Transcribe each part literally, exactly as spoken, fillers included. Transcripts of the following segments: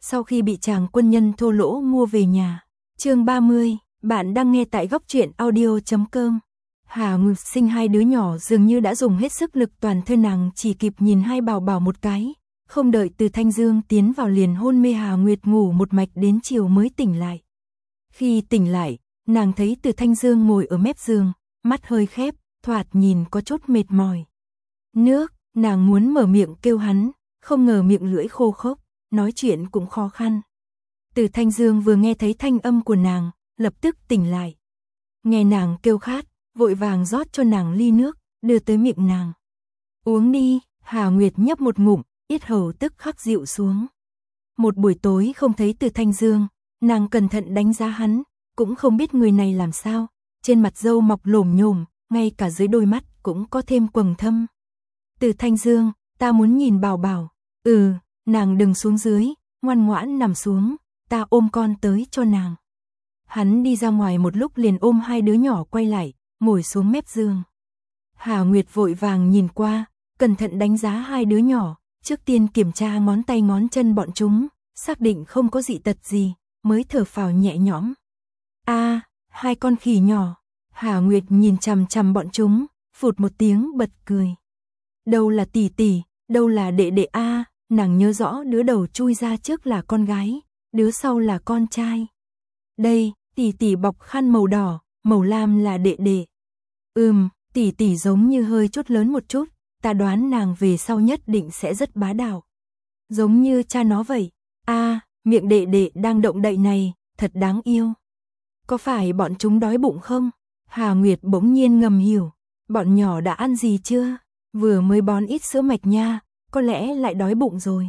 sau khi bị chàng quân nhân thô lỗ mua về nhà. Chương ba mươi, bạn đang nghe tại góc truyện audio chấm com. Hà Nguyệt sinh hai đứa nhỏ dường như đã dùng hết sức lực toàn thân, nàng chỉ kịp nhìn hai bảo bảo một cái, không đợi Từ Thanh Dương tiến vào liền hôn mê. Hà Nguyệt ngủ một mạch đến chiều mới tỉnh lại. Khi tỉnh lại, nàng thấy Từ Thanh Dương ngồi ở mép giường, mắt hơi khép, thoạt nhìn có chút mệt mỏi. Nước, nàng muốn mở miệng kêu hắn, không ngờ miệng lưỡi khô khốc, nói chuyện cũng khó khăn. Từ Thanh Dương vừa nghe thấy thanh âm của nàng, lập tức tỉnh lại. Nghe nàng kêu khát, vội vàng rót cho nàng ly nước, đưa tới miệng nàng. Uống đi. Hà Nguyệt nhấp một ngụm, yết hầu tức khắc dịu xuống. Một buổi tối không thấy Từ Thanh Dương, nàng cẩn thận đánh giá hắn, cũng không biết người này làm sao, trên mặt râu mọc lổm nhổm, ngay cả dưới đôi mắt cũng có thêm quầng thâm. Từ Thanh Dương, ta muốn nhìn bảo bảo. Ừ, nàng đừng xuống dưới, ngoan ngoãn nằm xuống, ta ôm con tới cho nàng. Hắn đi ra ngoài một lúc liền ôm hai đứa nhỏ quay lại, ngồi xuống mép giường. Hà Nguyệt vội vàng nhìn qua, cẩn thận đánh giá hai đứa nhỏ, trước tiên kiểm tra ngón tay ngón chân bọn chúng, xác định không có dị tật gì, mới thở phào nhẹ nhõm. A, à, hai con khỉ nhỏ. Hà Nguyệt nhìn chằm chằm bọn chúng, phụt một tiếng bật cười. Đâu là tỷ tỷ, đâu là đệ đệ a, à, nàng nhớ rõ đứa đầu chui ra trước là con gái, đứa sau là con trai. Đây, tỷ tỷ bọc khăn màu đỏ, màu lam là đệ đệ. Ừm, tỷ tỷ giống như hơi chút lớn một chút, ta đoán nàng về sau nhất định sẽ rất bá đạo. Giống như cha nó vậy. A, à, miệng đệ đệ đang động đậy này, thật đáng yêu. Có phải bọn chúng đói bụng không? Hà Nguyệt bỗng nhiên ngầm hiểu, bọn nhỏ đã ăn gì chưa? Vừa mới bón ít sữa mạch nha, có lẽ lại đói bụng rồi.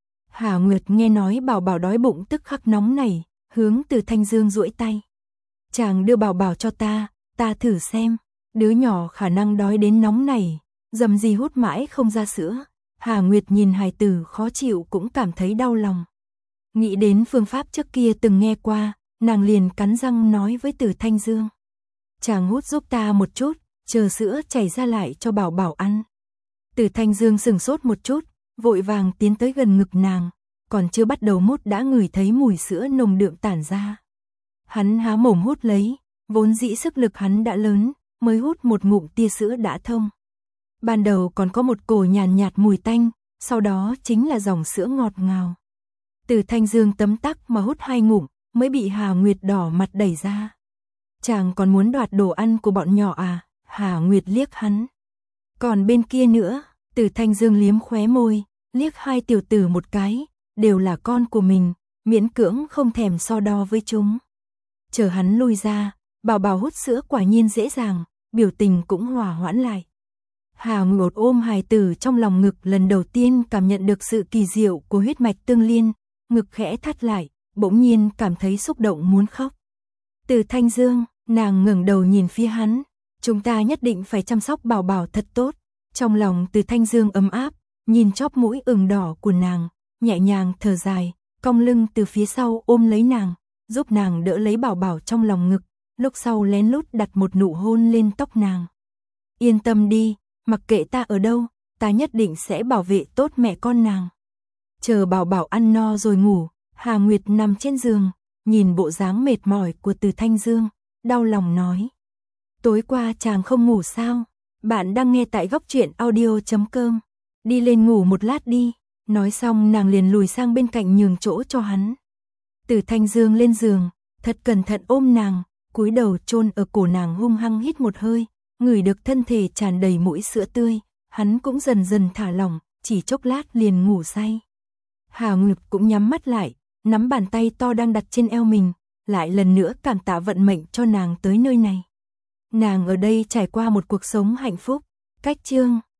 Hà Nguyệt nghe nói bảo bảo đói bụng tức khắc nóng nảy, hướng Từ Thanh Dương duỗi tay. Chàng đưa bảo bảo cho ta, ta thử xem. Đứa nhỏ khả năng đói đến nóng nảy, dầm gì hút mãi không ra sữa. Hà Nguyệt nhìn hài tử khó chịu cũng cảm thấy đau lòng. Nghĩ đến phương pháp trước kia từng nghe qua, nàng liền cắn răng nói với Từ Thanh Dương. Chàng hút giúp ta một chút, chờ sữa chảy ra lại cho bảo bảo ăn. Từ Thanh Dương sừng sốt một chút, vội vàng tiến tới gần ngực nàng, còn chưa bắt đầu mút đã ngửi thấy mùi sữa nồng đượm tản ra. Hắn há mồm hút lấy, vốn dĩ sức lực hắn đã lớn, mới hút một ngụm tia sữa đã thông. Ban đầu còn có một cổ nhàn nhạt mùi tanh, sau đó chính là dòng sữa ngọt ngào. Từ Thanh Dương tấm tắc mà hút hai ngụm, mới bị Hà Nguyệt đỏ mặt đẩy ra. Chàng còn muốn đoạt đồ ăn của bọn nhỏ à? Hà Nguyệt liếc hắn. Còn bên kia nữa, Từ Thanh Dương liếm khóe môi, liếc hai tiểu tử một cái, đều là con của mình, miễn cưỡng không thèm so đo với chúng. Chờ hắn lui ra, bảo bảo hút sữa quả nhiên dễ dàng, biểu tình cũng hòa hoãn lại. Hà Nguyệt ôm hài tử trong lòng ngực, lần đầu tiên cảm nhận được sự kỳ diệu của huyết mạch tương liên, ngực khẽ thắt lại, bỗng nhiên cảm thấy xúc động muốn khóc. Từ Thanh Dương, nàng ngẩng đầu nhìn phía hắn, chúng ta nhất định phải chăm sóc bảo bảo thật tốt. Trong lòng Từ Thanh Dương ấm áp, nhìn chóp mũi ửng đỏ của nàng, nhẹ nhàng thở dài, cong lưng từ phía sau ôm lấy nàng, giúp nàng đỡ lấy bảo bảo trong lòng ngực, lúc sau lén lút đặt một nụ hôn lên tóc nàng. Yên tâm đi, mặc kệ ta ở đâu, ta nhất định sẽ bảo vệ tốt mẹ con nàng. Chờ bảo bảo ăn no rồi ngủ, Hà Nguyệt nằm trên giường, nhìn bộ dáng mệt mỏi của Từ Thanh Dương, đau lòng nói. Tối qua chàng không ngủ sao? Bạn đang nghe tại góc truyện audio chấm com. Đi lên ngủ một lát đi. Nói xong nàng liền lùi sang bên cạnh nhường chỗ cho hắn. Từ Thanh Dương lên giường, thật cẩn thận ôm nàng, cúi đầu chôn ở cổ nàng hung hăng hít một hơi, ngửi được thân thể tràn đầy mũi sữa tươi, hắn cũng dần dần thả lỏng, chỉ chốc lát liền ngủ say. Hà Nguyệt cũng nhắm mắt lại, nắm bàn tay to đang đặt trên eo mình, lại lần nữa cảm tạ vận mệnh cho nàng tới nơi này. Nàng ở đây trải qua một cuộc sống hạnh phúc. Cách chương